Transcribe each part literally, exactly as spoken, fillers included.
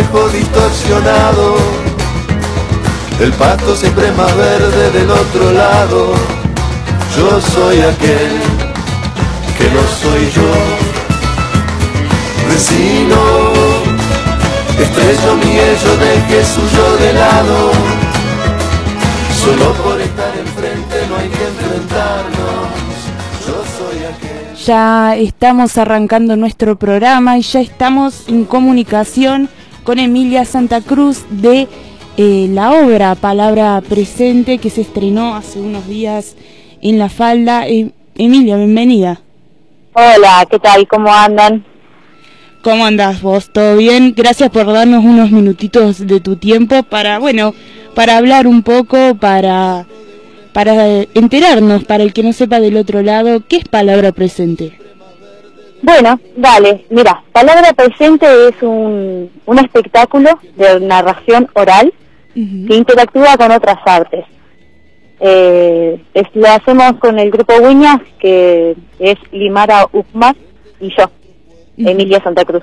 espejo distorsionado, el pasto siempre más verde del otro lado. Yo soy aquel que no soy yo. Vecino, estrecho mi ello, dejé suyo de lado. Solo por estar enfrente no hay que enfrentarnos. Yo soy aquel. Ya estamos arrancando nuestro programa y ya estamos en comunicación con Emilia Santa Cruz de eh, la obra Palabra Presente, que se estrenó hace unos días en La Falda. Eh, Emilia, bienvenida. Hola, ¿qué tal? ¿Cómo andan? ¿Cómo andás vos? ¿Todo bien? Gracias por darnos unos minutitos de tu tiempo para, bueno, para hablar un poco, para, para enterarnos, para el que no sepa del otro lado, ¿qué es Palabra Presente? Bueno, dale, mira, Palabra Presente es un, un espectáculo de narración oral uh-huh. que interactúa con otras artes. Eh, es, lo hacemos con el grupo Wiñas, que es Limara Ukmar y yo, uh-huh. Emilia Santa Cruz.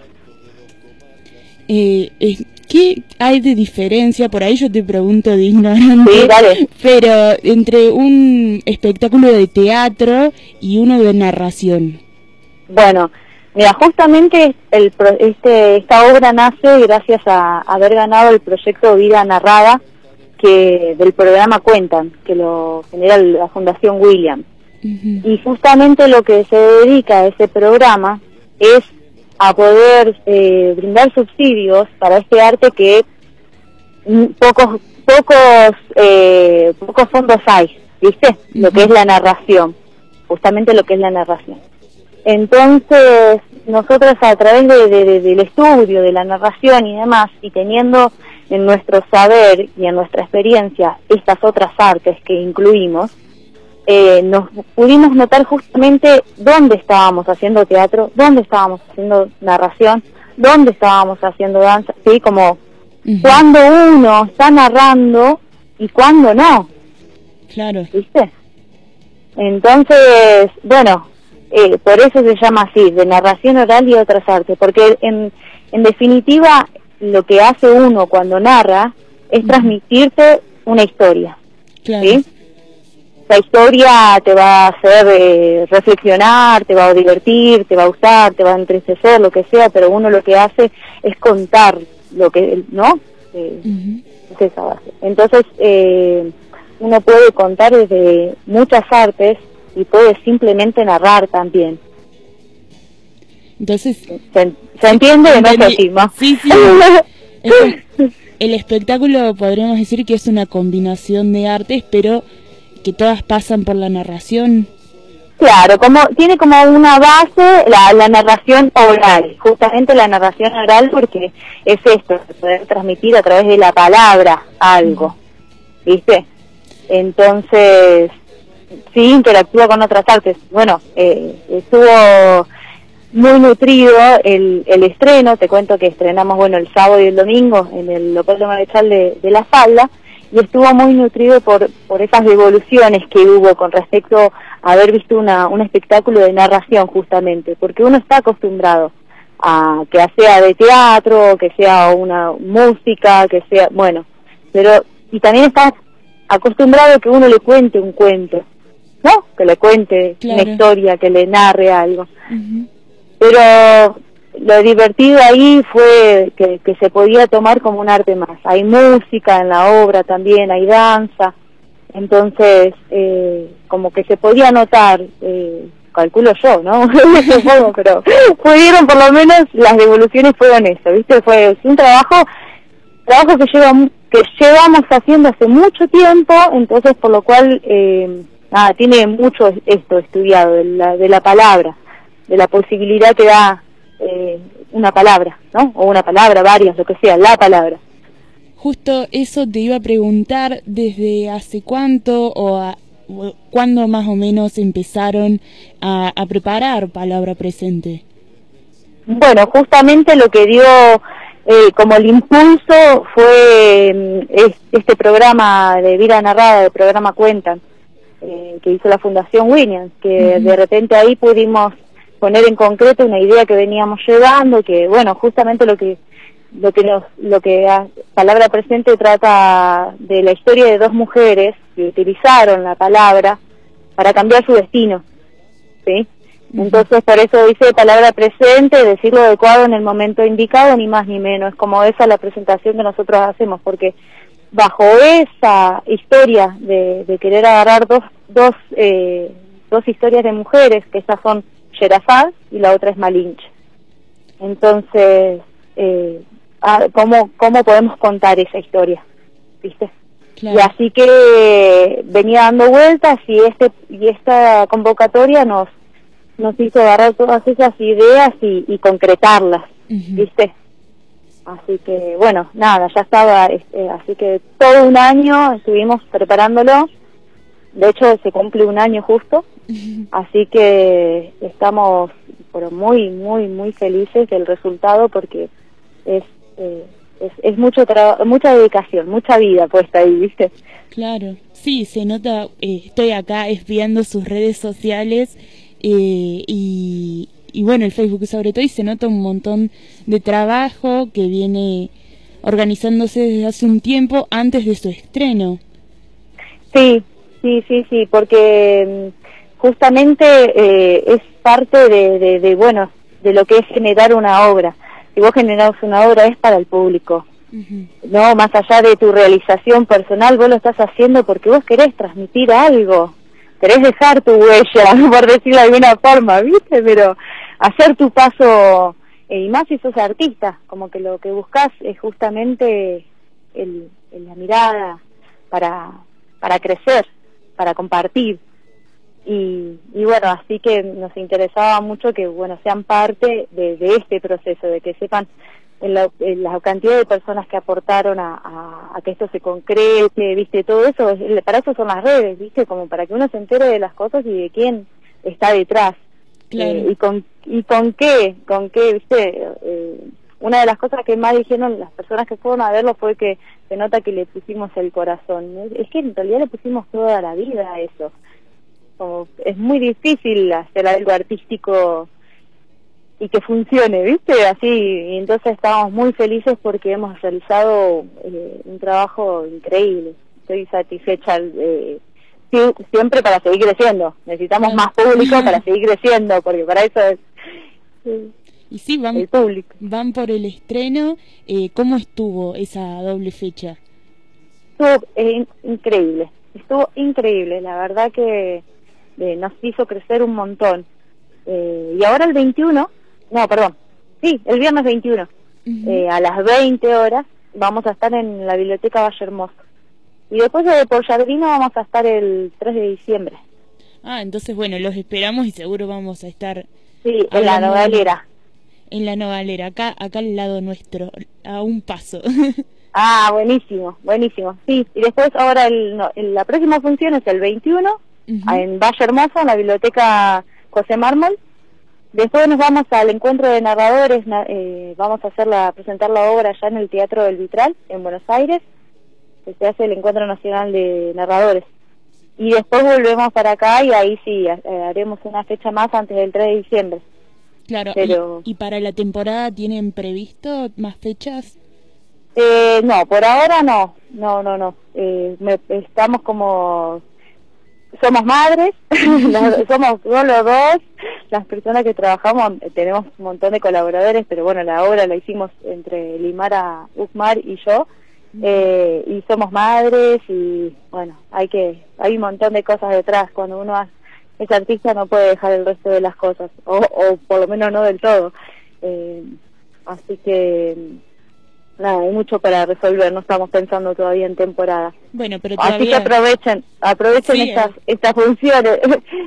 Eh, eh, ¿Qué hay de diferencia? Por ahí yo te pregunto de ignorante, sí, dale. Pero entre un espectáculo de teatro y uno de narración. Bueno, mira, justamente el, este, esta obra nace gracias a haber ganado el proyecto Vida Narrada, que del programa Cuentan, que lo genera la Fundación William. Uh-huh. Y justamente lo que se dedica a ese programa es a poder eh, brindar subsidios para este arte que pocos pocos eh, pocos fondos hay, ¿viste? Uh-huh. Lo que es la narración, justamente lo que es la narración. Entonces, nosotros a través de, de, de, del estudio, de la narración y demás, y teniendo en nuestro saber y en nuestra experiencia estas otras artes que incluimos, eh, nos pudimos notar justamente dónde estábamos haciendo teatro, dónde estábamos haciendo narración, dónde estábamos haciendo danza, ¿sí? Como uh-huh. cuando uno está narrando y cuando no. Claro. ¿Viste? Entonces, bueno... Eh, por eso se llama así, de narración oral y otras artes, porque en, en definitiva lo que hace uno cuando narra es uh-huh. transmitirte una historia, claro. ¿sí? La historia te va a hacer eh, reflexionar, te va a divertir, te va a gustar, te va a entristecer, lo que sea, pero uno lo que hace es contar lo que, ¿no? Eh, uh-huh. Es esa base. Entonces, eh, uno puede contar desde muchas artes y puede simplemente narrar también. Entonces, ¿se, ¿se entiende o no se estima? Sí, sí. el, el espectáculo podríamos decir que es una combinación de artes, pero que todas pasan por la narración. Claro, como tiene como una base la, la narración oral, justamente la narración oral, porque es esto, poder transmitir a través de la palabra algo, ¿viste? Entonces... sí, interactúa con otras artes. Bueno, eh, estuvo muy nutrido el, el estreno, te cuento que estrenamos, bueno, el sábado y el domingo en el local de Marechal de, de La Falda, y estuvo muy nutrido por, por esas devoluciones que hubo con respecto a haber visto una, un espectáculo de narración justamente, porque uno está acostumbrado a que sea de teatro, que sea una música, que sea, bueno, pero, y también está acostumbrado a que uno le cuente un cuento, ¿no? Que le cuente claro. una historia, que le narre algo. Uh-huh. Pero lo divertido ahí fue que, que se podía tomar como un arte más. Hay música en la obra también, hay danza. Entonces, eh, como que se podía notar, eh, calculo yo, ¿no? Pero pudieron, por lo menos, las devoluciones fueron eso, ¿viste? Fue un trabajo, trabajo que lleva que llevamos haciendo hace mucho tiempo, entonces por lo cual... Eh, Ah, tiene mucho esto estudiado, de la, de la palabra, de la posibilidad que da eh, una palabra, ¿no? O una palabra, varias, lo que sea, la palabra. Justo eso te iba a preguntar, ¿desde hace cuánto o, a, o cuándo más o menos empezaron a, a preparar Palabra Presente? Bueno, justamente lo que dio eh, como el impulso fue eh, este programa de Vida Narrada, el programa Cuentan, Eh, que hizo la Fundación Williams, que uh-huh. de repente ahí pudimos poner en concreto una idea que veníamos llevando, que bueno, justamente lo que lo que nos, lo que a, Palabra Presente trata de la historia de dos mujeres que utilizaron la palabra para cambiar su destino, ¿sí? Uh-huh. Entonces por eso dice palabra presente, decir lo adecuado en el momento indicado, ni más ni menos. Es como esa la presentación que nosotros hacemos, porque bajo esa historia de, de querer agarrar dos dos eh, dos historias de mujeres, que esas son Sherazad y la otra es Malinche. Entonces, eh, ¿cómo, ¿cómo podemos contar esa historia? ¿Viste? Claro. Y así que venía dando vueltas y este y esta convocatoria nos nos hizo agarrar todas esas ideas y, y concretarlas, uh-huh. ¿Viste? Así que, bueno, nada, ya estaba, este, así que todo un año estuvimos preparándolo. De hecho, se cumple un año justo, uh-huh. Así que estamos pero muy, muy, muy felices del resultado, porque es eh, es, es mucho tra- mucha dedicación, mucha vida puesta ahí, ¿viste? Claro, sí, se nota, eh, estoy acá espiando sus redes sociales eh, y, y bueno, el Facebook sobre todo, y se nota un montón de trabajo que viene organizándose desde hace un tiempo antes de su estreno. Sí, sí, sí, sí, porque justamente eh, es parte de, de, de, bueno, de lo que es generar una obra. Si vos generás una obra es para el público, uh-huh. No, más allá de tu realización personal, vos lo estás haciendo porque vos querés transmitir algo, querés dejar tu huella, por decirlo de alguna forma, ¿viste? Pero hacer tu paso, eh, y más si sos artista, como que lo que buscás es justamente el, el, la mirada para, para crecer, para compartir. Y, y bueno, así que nos interesaba mucho que, bueno, sean parte de, de este proceso, de que sepan en la, en la cantidad de personas que aportaron a, a, a que esto se concrete, ¿viste? Todo eso, es, para eso son las redes, ¿viste? Como para que uno se entere de las cosas y de quién está detrás. Claro. Eh, y con y con qué, con qué, ¿viste? Eh, una de las cosas que más dijeron las personas que fueron a verlo fue que se nota que le pusimos el corazón. Es que en realidad le pusimos toda la vida a eso. Como es muy difícil hacer algo artístico y que funcione, ¿viste? Así, y entonces estábamos muy felices porque hemos realizado eh, un trabajo increíble. Estoy satisfecha, eh, siempre para seguir creciendo. Necesitamos más público para seguir creciendo, porque para eso es eh, y sí, van, el público. Van por el estreno. Eh, ¿Cómo estuvo esa doble fecha? Estuvo eh, increíble, estuvo increíble, la verdad que Eh, nos hizo crecer un montón. Eh, y ahora el veintiuno, no, perdón, sí, el viernes veintiuno, uh-huh. eh, a las veinte horas, vamos a estar en la Biblioteca Valle Hermoso. Y después de Por Jardino vamos a estar el tres de diciembre. Ah, entonces, bueno, los esperamos y seguro vamos a estar... Sí, en la Nogalera. En la Nogalera, acá, acá al lado nuestro, a un paso. Ah, buenísimo, buenísimo. Sí, y después ahora el, no, la próxima función es el veintiuno, uh-huh. en Valle Hermoso, en la Biblioteca José Mármol. Después nos vamos al encuentro de narradores, eh, vamos a hacer la, presentar la obra allá en el Teatro del Vitral, en Buenos Aires, que se hace el Encuentro Nacional de Narradores. Y después volvemos para acá y ahí sí, eh, haremos una fecha más antes del tres de diciembre. Claro, Pero... ¿Y, ¿y para la temporada tienen previsto más fechas? Eh, no, por ahora no, no, no, no. Eh, me, estamos como... Somos madres, somos solo dos, las personas que trabajamos, tenemos un montón de colaboradores, pero bueno, la obra la hicimos entre Limara Ucmar y yo, eh, y somos madres y bueno, hay que hay un montón de cosas detrás. Cuando uno es artista no puede dejar el resto de las cosas, o, o por lo menos no del todo. Eh, así que... nada, hay mucho para resolver, no estamos pensando todavía en temporada. Bueno, pero todavía... Así que aprovechen, aprovechen sí, estas, eh. estas funciones.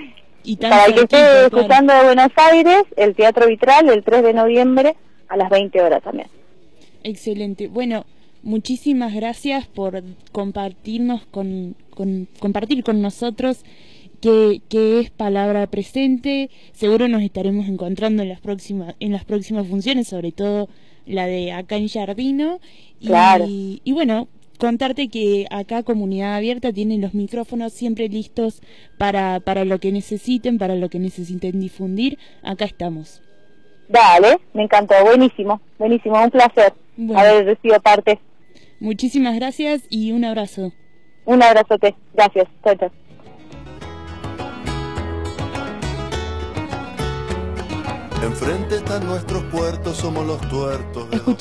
Y para el que esté escuchando de Buenos Aires, el Teatro Vitral, el tres de noviembre, a las veinte horas también. Excelente. Bueno, muchísimas gracias por compartirnos con, con compartir con nosotros que, que es Palabra Presente. Seguro nos estaremos encontrando en las próximas, en las próximas funciones, sobre todo la de acá en Jardino. Claro. Y, y bueno, contarte que acá Comunidad Abierta tiene los micrófonos siempre listos para, para lo que necesiten, para lo que necesiten difundir. Acá estamos. Dale, me encantó, buenísimo, buenísimo, un placer. Bueno. haber sido parte. Muchísimas gracias y un abrazo. Un abrazote. Gracias. Chao, chao. Enfrente están nuestros puertos, somos los tuertos de los